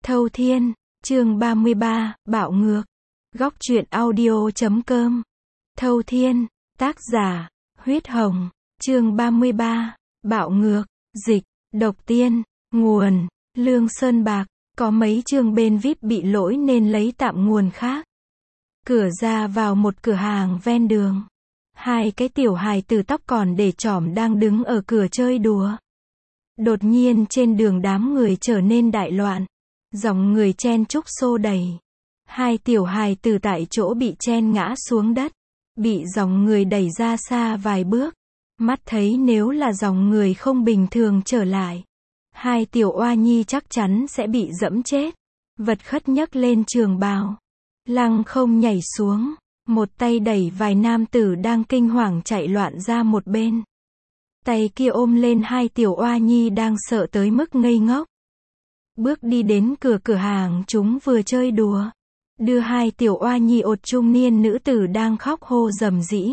Thâu Thiên, chương 33, Bạo Ngược. Góc truyện audio.com. Thâu Thiên, tác giả, Huyết Hồng, chương 33, Bạo Ngược, dịch, Độc Tiên, nguồn, Lương Sơn Bạc, có mấy chương bên VIP bị lỗi nên lấy tạm nguồn khác. Cửa ra vào một cửa hàng ven đường. Hai cái tiểu hài từ tóc còn để chỏm đang đứng ở cửa chơi đùa. Đột nhiên trên đường đám người trở nên đại loạn. Dòng người chen chúc xô đẩy. Hai tiểu hài từ tại chỗ bị chen ngã xuống đất. Bị dòng người đẩy ra xa vài bước. Mắt thấy nếu là dòng người không bình thường trở lại, hai tiểu oa nhi chắc chắn sẽ bị dẫm chết. Vật khất nhấc lên trường bào. Lăng không nhảy xuống. Một tay đẩy vài nam tử đang kinh hoàng chạy loạn ra một bên. Tay kia ôm lên hai tiểu oa nhi đang sợ tới mức ngây ngốc. Bước đi đến cửa hàng chúng vừa chơi đùa. Đưa hai tiểu oa nhi ột trung niên nữ tử đang khóc hô rầm rĩ.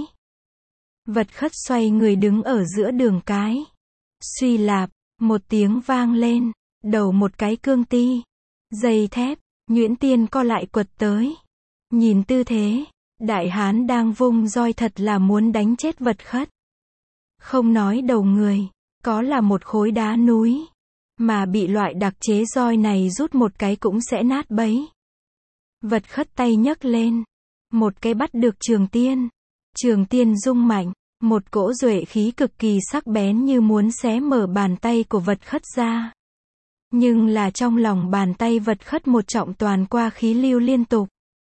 Vật khất xoay người đứng ở giữa đường cái. Suy lạp, một tiếng vang lên. Đầu một cái cương ti. Dây thép, nhuyễn tiên co lại quật tới. Nhìn tư thế, đại hán đang vung roi thật là muốn đánh chết vật khất. Không nói đầu người, có là một khối đá núi. Mà bị loại đặc chế roi này rút một cái cũng sẽ nát bấy. Vật khất tay nhấc lên. Một cái bắt được trường tiên. Trường tiên rung mạnh. Một cỗ duệ khí cực kỳ sắc bén như muốn xé mở bàn tay của vật khất ra. Nhưng là trong lòng bàn tay vật khất một trọng toàn qua khí lưu liên tục.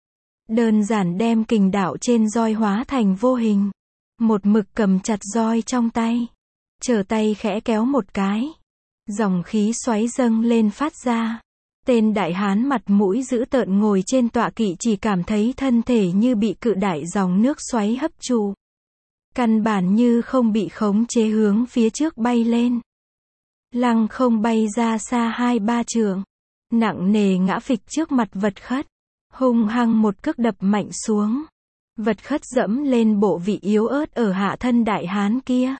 Đơn giản đem kình đạo trên roi hóa thành vô hình. Một mực cầm chặt roi trong tay. Trở tay khẽ kéo một cái. Dòng khí xoáy dâng lên phát ra. Tên đại hán mặt mũi dữ tợn ngồi trên tọa kỵ chỉ cảm thấy thân thể như bị cự đại dòng nước xoáy hấp trụ. Căn bản như không bị khống chế hướng phía trước bay lên. Lăng không bay ra xa 2-3 trượng. Nặng nề ngã phịch trước mặt vật khất. Hung hăng một cước đập mạnh xuống. Vật khất dẫm lên bộ vị yếu ớt ở hạ thân đại hán kia.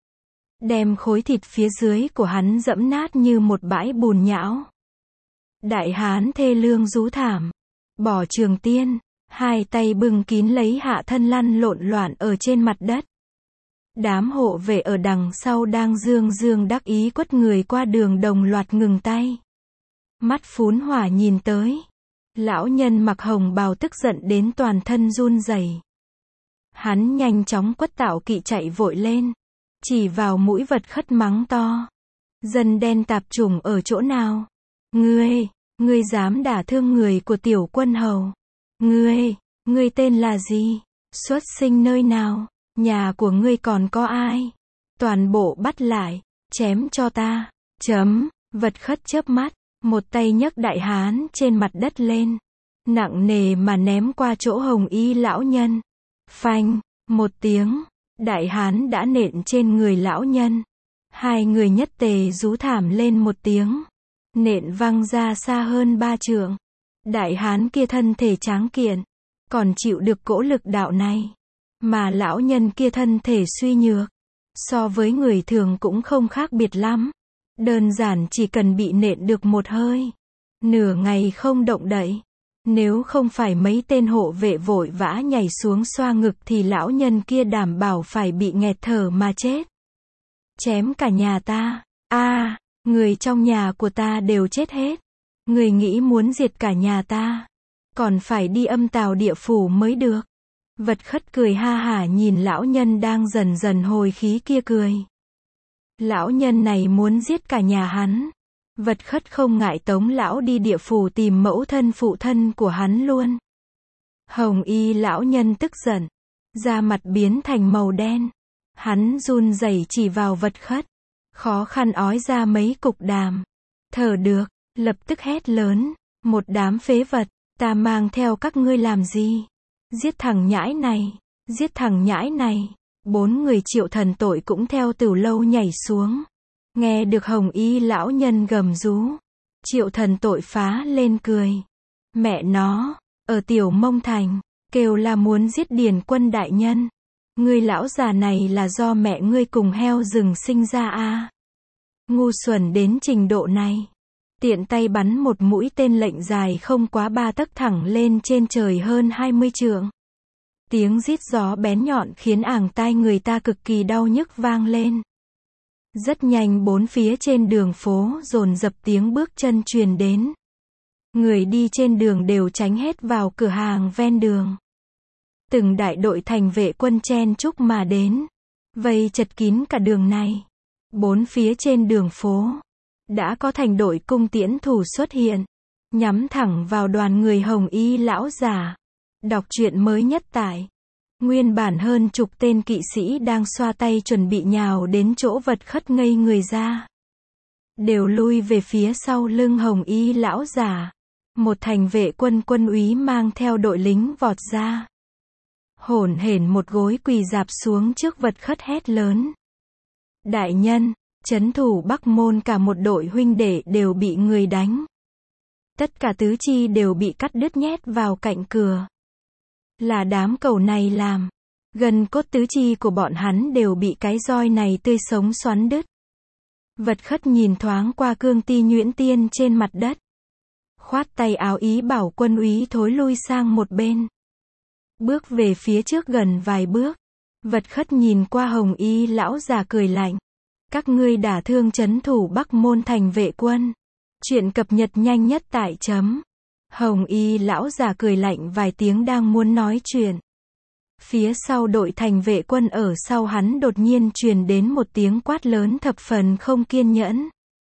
Đem khối thịt phía dưới của hắn dẫm nát như một bãi bùn nhão. Đại hán thê lương rú thảm. Bỏ trường tiên. Hai tay bưng kín lấy hạ thân lăn lộn loạn ở trên mặt đất. Đám hộ vệ ở đằng sau đang dương đắc ý quất người qua đường đồng loạt ngừng tay. Mắt phún hỏa nhìn tới. Lão nhân mặc hồng bào tức giận đến toàn thân run rẩy. Hắn nhanh chóng quất tạo kỵ chạy vội lên. Chỉ vào mũi vật khất mắng to. Dân đen tạp chủng ở chỗ nào? Ngươi dám đả thương người của tiểu quân hầu. Ngươi tên là gì? Xuất sinh nơi nào? Nhà của ngươi còn có ai? Toàn bộ bắt lại, chém cho ta. Vật khất chớp mắt, một tay nhấc đại hán trên mặt đất lên. Nặng nề mà ném qua chỗ hồng y lão nhân. Phanh, một tiếng, đại hán đã nện trên người lão nhân. Hai người nhất tề rú thảm lên một tiếng. Nện văng ra xa hơn 3 trượng. Đại hán kia thân thể tráng kiện, còn chịu được cỗ lực đạo này. Mà lão nhân kia thân thể suy nhược. So với người thường cũng không khác biệt lắm. Đơn giản chỉ cần bị nện được một hơi. Nửa ngày không động đậy. Nếu không phải mấy tên hộ vệ vội vã nhảy xuống xoa ngực thì lão nhân kia đảm bảo phải bị nghẹt thở mà chết. Chém cả nhà ta. Người trong nhà của ta đều chết hết. Người nghĩ muốn diệt cả nhà ta. Còn phải đi âm tào địa phủ mới được. Vật khất cười ha hả nhìn lão nhân đang dần dần hồi khí kia cười. Lão nhân này muốn giết cả nhà hắn. Vật khất không ngại tống lão đi địa phủ tìm mẫu thân phụ thân của hắn luôn. Hồng y lão nhân tức giận. Da mặt biến thành màu đen. Hắn run rẩy chỉ vào vật khất. Khó khăn ói ra mấy cục đàm. Thở được, lập tức hét lớn. Một đám phế vật, ta mang theo các ngươi làm gì? Giết thằng nhãi này, giết thằng nhãi này. 4 người Triệu Thần Tội cũng theo tửu lâu nhảy xuống. Nghe được hồng y lão nhân gầm rú. Triệu Thần Tội phá lên cười. Mẹ nó, ở Tiểu Mông Thành, kêu là muốn giết Điền Quân đại nhân. Ngươi lão già này là do mẹ ngươi cùng heo rừng sinh ra à? Ngu xuẩn đến trình độ này. tiện tay bắn một mũi tên lệnh dài không quá 3 tấc thẳng lên trên trời hơn 20 trượng. Tiếng rít gió bén nhọn khiến ảng tai người ta cực kỳ đau nhức vang lên. Rất nhanh bốn phía trên đường phố dồn dập tiếng bước chân truyền đến. Người đi trên đường đều tránh hết vào cửa hàng ven đường. Từng đại đội thành vệ quân chen chúc mà đến, vây chật kín cả đường này. Bốn phía trên đường phố đã có thành đội cung tiễn thủ xuất hiện, nhắm thẳng vào đoàn người hồng y lão già. Đọc truyện mới nhất tại nguyên bản hơn chục tên kỵ sĩ đang xoa tay chuẩn bị nhào đến chỗ Vật Khất ngây người ra. Đều lui về phía sau lưng hồng y lão già. Một thành vệ quân quân úy mang theo đội lính vọt ra. Hổn hển một gối quỳ rạp xuống trước Vật Khất hét lớn. Đại nhân, trấn thủ Bắc Môn cả một đội huynh đệ đều bị người đánh. Tất cả tứ chi đều bị cắt đứt nhét vào cạnh cửa. Là đám cẩu này làm. Gần cốt tứ chi của bọn hắn đều bị cái roi này tươi sống xoắn đứt. Vật Khất nhìn thoáng qua cương ti nhuyễn tiên trên mặt đất. Khoát tay áo ý bảo quân úy thối lui sang một bên. Bước về phía trước gần vài bước. Vật Khất nhìn qua hồng y lão già cười lạnh. Các ngươi đả thương trấn thủ Bắc Môn thành vệ quân. Chuyện cập nhật nhanh nhất tại chấm. Hồng y lão già cười lạnh vài tiếng đang muốn nói chuyện. Phía sau đội thành vệ quân ở sau hắn đột nhiên truyền đến một tiếng quát lớn thập phần không kiên nhẫn.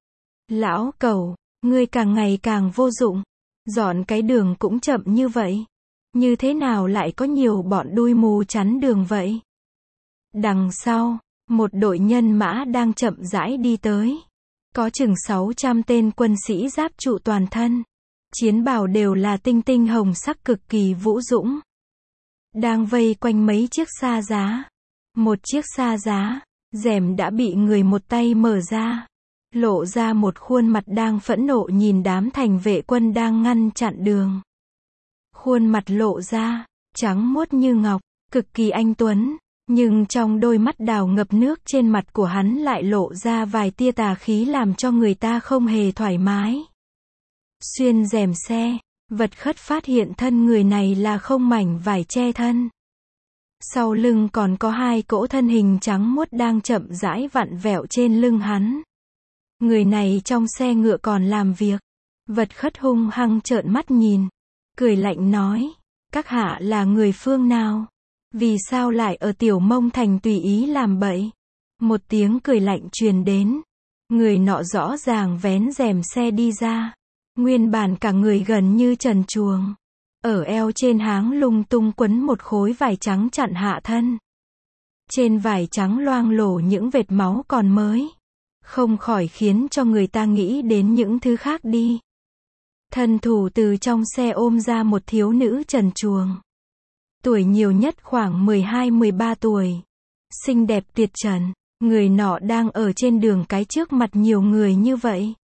Lão cẩu, ngươi càng ngày càng vô dụng. Dọn cái đường cũng chậm như vậy. Như thế nào lại có nhiều bọn đuôi mù chắn đường vậy? Đằng sau, một đội nhân mã đang chậm rãi đi tới. Có chừng 600 tên quân sĩ giáp trụ toàn thân. Chiến bào đều là tinh tinh hồng sắc cực kỳ vũ dũng. Đang vây quanh mấy chiếc xa giá. Một chiếc xa giá, rèm đã bị người một tay mở ra. Lộ ra một khuôn mặt đang phẫn nộ nhìn đám thành vệ quân đang ngăn chặn đường. Khuôn mặt lộ ra, trắng muốt như ngọc, cực kỳ anh tuấn. Nhưng trong đôi mắt đào ngập nước trên mặt của hắn lại lộ ra vài tia tà khí làm cho người ta không hề thoải mái. Xuyên rèm xe, Vật Khất phát hiện thân người này là không mảnh vải che thân. Sau lưng còn có hai cỗ thân hình trắng muốt đang chậm rãi vặn vẹo trên lưng hắn. Người này trong xe ngựa còn làm việc. Vật Khất hung hăng trợn mắt nhìn, cười lạnh nói, các hạ là người phương nào? Vì sao lại ở Tiểu Mông Thành tùy ý làm bậy? Một tiếng cười lạnh truyền đến. Người nọ rõ ràng vén rèm xe đi ra. Nguyên bản cả người gần như trần truồng. Ở eo trên háng lung tung quấn một khối vải trắng chặn hạ thân. Trên vải trắng loang lổ những vệt máu còn mới. Không khỏi khiến cho người ta nghĩ đến những thứ khác đi. Thân thủ từ trong xe ôm ra một thiếu nữ trần truồng. Tuổi nhiều nhất khoảng 12-13 tuổi. Xinh đẹp tuyệt trần. Người nọ đang ở trên đường cái trước mặt nhiều người như vậy.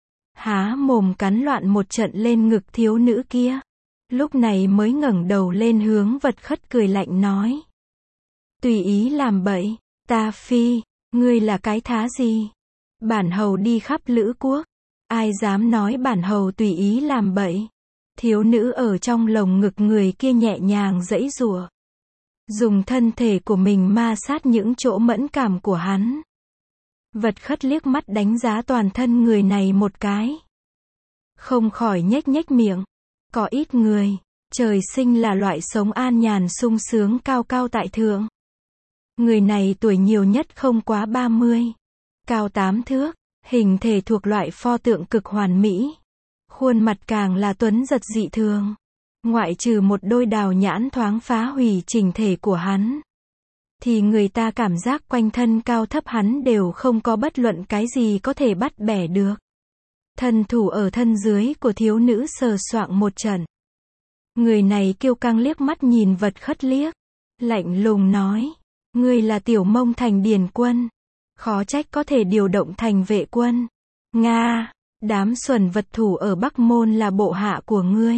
Há mồm cắn loạn một trận lên ngực thiếu nữ kia. Lúc này mới ngẩng đầu lên hướng Vật Khất cười lạnh nói. Tùy ý làm bậy, ta phi, ngươi là cái thá gì? Bản hầu đi khắp lữ quốc. Ai dám nói bản hầu tùy ý làm bậy? Thiếu nữ ở trong lồng ngực người kia nhẹ nhàng giãy giụa. Dùng thân thể của mình ma sát những chỗ mẫn cảm của hắn. Vật Khất liếc mắt đánh giá toàn thân người này một cái. Không khỏi nhếch nhếch miệng. Có ít người, trời sinh là loại sống an nhàn sung sướng cao cao tại thượng. Người này tuổi nhiều nhất không quá 30. Cao 8 thước, hình thể thuộc loại pho tượng cực hoàn mỹ. Khuôn mặt càng là tuấn giật dị thường. Ngoại trừ một đôi đào nhãn thoáng phá hủy chỉnh thể của hắn. Thì người ta cảm giác quanh thân cao thấp hắn đều không có bất luận cái gì có thể bắt bẻ được. Thân thủ ở thân dưới của thiếu nữ sờ soạng một trận. Người này kiêu căng liếc mắt nhìn Vật Khất liếc. Lạnh lùng nói. Ngươi là Tiểu Mông Thành điền quân. Khó trách có thể điều động thành vệ quân. Nga, đám xuẩn vật thủ ở Bắc Môn là bộ hạ của ngươi.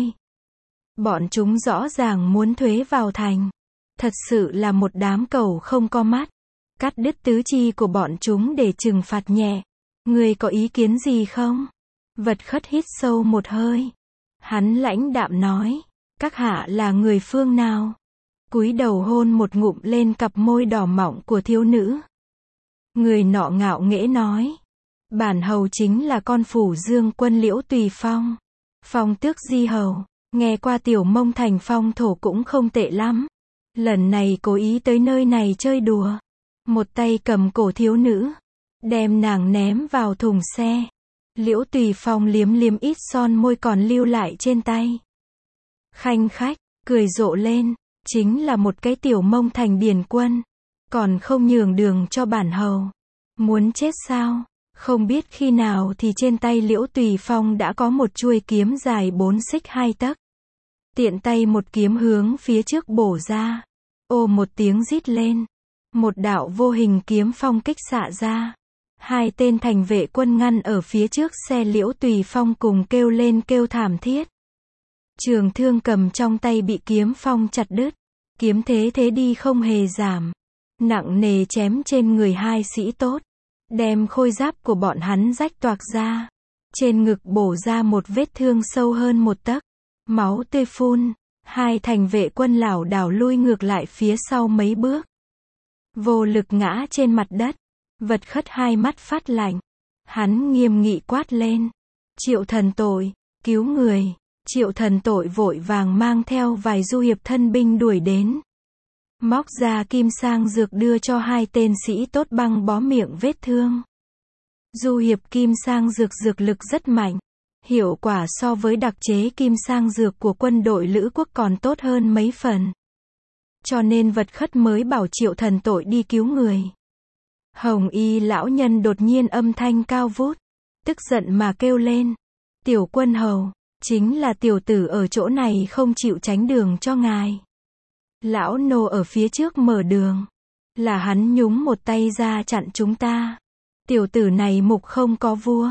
Bọn chúng rõ ràng muốn thuế vào thành. Thật sự là một đám cẩu không có mắt. Cắt đứt tứ chi của bọn chúng để trừng phạt nhẹ. Ngươi có ý kiến gì không? Vật Khất hít sâu một hơi. Hắn lãnh đạm nói, các hạ là người phương nào? Cúi đầu hôn một ngụm lên cặp môi đỏ mọng của thiếu nữ. Người nọ ngạo nghễ nói, bản hầu chính là con phủ Dương quân Liễu Tùy Phong. Phong tước di hầu, nghe qua Tiểu Mông thành phong thổ cũng không tệ lắm. Lần này cố ý tới nơi này chơi đùa. Một tay cầm cổ thiếu nữ, đem nàng ném vào thùng xe. Liễu Tùy Phong liếm liếm ít son môi còn lưu lại trên tay. Khanh khách, cười rộ lên, chính là một cái Tiểu Mông thành điền quân. Còn không nhường đường cho bản hầu. Muốn chết sao? Không biết khi nào thì trên tay Liễu Tùy Phong đã có một chuôi kiếm dài 4 xích 2 tấc. Tiện tay một kiếm hướng phía trước bổ ra. Ồ một tiếng rít lên. Một đạo vô hình kiếm phong kích xạ ra. Hai tên thành vệ quân ngăn ở phía trước xe Liễu Tùy Phong cùng kêu lên kêu thảm thiết. Trường thương cầm trong tay bị kiếm phong chặt đứt. Kiếm thế đi không hề giảm. Nặng nề chém trên người hai sĩ tốt. Đem khôi giáp của bọn hắn rách toạc ra. Trên ngực bổ ra một vết thương sâu hơn 1 tấc. Máu tươi phun. Hai thành vệ quân lảo đảo lui ngược lại phía sau mấy bước. Vô lực ngã trên mặt đất. Vật Khất hai mắt phát lạnh. Hắn nghiêm nghị quát lên. Triệu thần tội, cứu người. Triệu thần tội vội vàng mang theo vài du hiệp thân binh đuổi đến. Móc ra kim sang dược đưa cho hai tên sĩ tốt băng bó miệng vết thương. Du hiệp kim sang dược dược lực rất mạnh. Hiệu quả so với đặc chế kim sang dược của quân đội Lữ quốc còn tốt hơn mấy phần. Cho nên Vật Khất mới bảo Triệu thần tội đi cứu người. Hồng y lão nhân đột nhiên âm thanh cao vút. Tức giận mà kêu lên. Tiểu quân hầu, chính là tiểu tử ở chỗ này không chịu tránh đường cho ngài. Lão nô ở phía trước mở đường. Là hắn nhúng một tay ra chặn chúng ta. Tiểu tử này mục không có vua.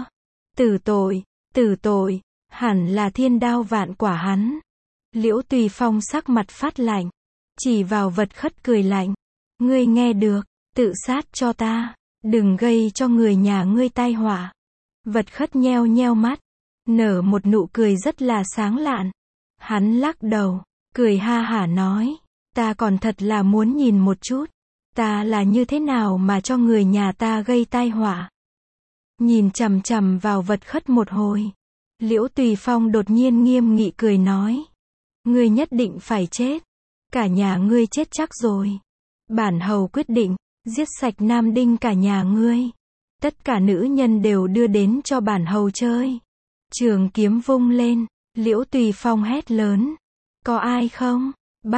Tử tội, hẳn là thiên đao vạn quả hắn. Liễu Tùy Phong sắc mặt phát lạnh. Chỉ vào Vật Khất cười lạnh. Ngươi nghe được, tự sát cho ta. Đừng gây cho người nhà ngươi tai họa. Vật Khất nheo nheo mắt. Nở một nụ cười rất là sáng lạn. Hắn lắc đầu, cười ha hả nói. Ta còn thật là muốn nhìn một chút. Ta là như thế nào mà cho người nhà ta gây tai họa. Nhìn chằm chằm vào Vật Khất một hồi. Liễu Tùy Phong đột nhiên nghiêm nghị cười nói. Ngươi nhất định phải chết. Cả nhà ngươi chết chắc rồi. Bản hầu quyết định, giết sạch nam đinh cả nhà ngươi. Tất cả nữ nhân đều đưa đến cho bản hầu chơi. Trường kiếm vung lên, Liễu Tùy Phong hét lớn. Có ai không?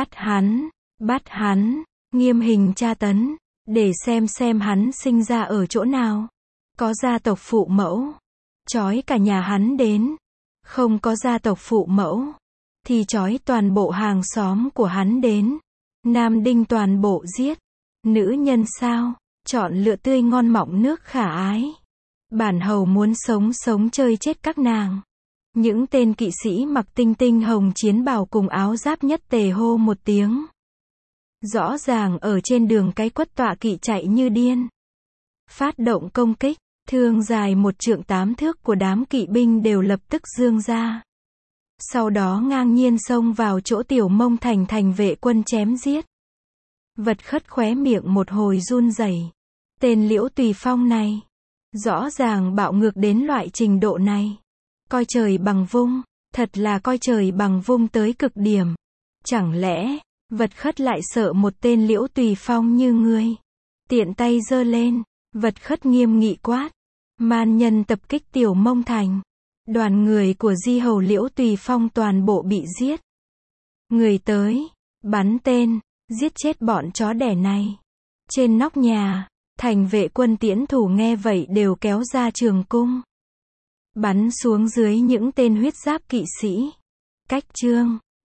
Bắt hắn, nghiêm hình tra tấn, để xem hắn sinh ra ở chỗ nào. Có gia tộc phụ mẫu, trói cả nhà hắn đến. Không có gia tộc phụ mẫu, thì trói toàn bộ hàng xóm của hắn đến. Nam đinh toàn bộ giết. Nữ nhân sao? Chọn lựa tươi ngon mọng nước khả ái. Bản hầu muốn sống chơi chết các nàng. Những tên kỵ sĩ mặc tinh tinh hồng chiến bào cùng áo giáp nhất tề hô một tiếng. Rõ ràng ở trên đường cái quất tọa kỵ chạy như điên. Phát động công kích, thương dài 1 trượng 8 thước của đám kỵ binh đều lập tức giương ra. Sau đó ngang nhiên xông vào chỗ Tiểu Mông thành vệ quân chém giết. Vật Khất khóe miệng một hồi run rẩy. Tên Liễu Tùy Phong này, rõ ràng bạo ngược đến loại trình độ này. Coi trời bằng vung, thật là coi trời bằng vung tới cực điểm. Chẳng lẽ, Vật Khất lại sợ một tên Liễu Tùy Phong như ngươi? Tiện tay giơ lên, Vật Khất nghiêm nghị quát. Man nhân tập kích Tiểu Mông thành. Đoàn người của di hầu Liễu Tùy Phong toàn bộ bị giết. Người tới, bắn tên, giết chết bọn chó đẻ này. Trên nóc nhà, thành vệ quân tiễn thủ nghe vậy đều kéo ra trường cung. Bắn xuống dưới những tên huyết giáp kỵ sĩ. Cách chương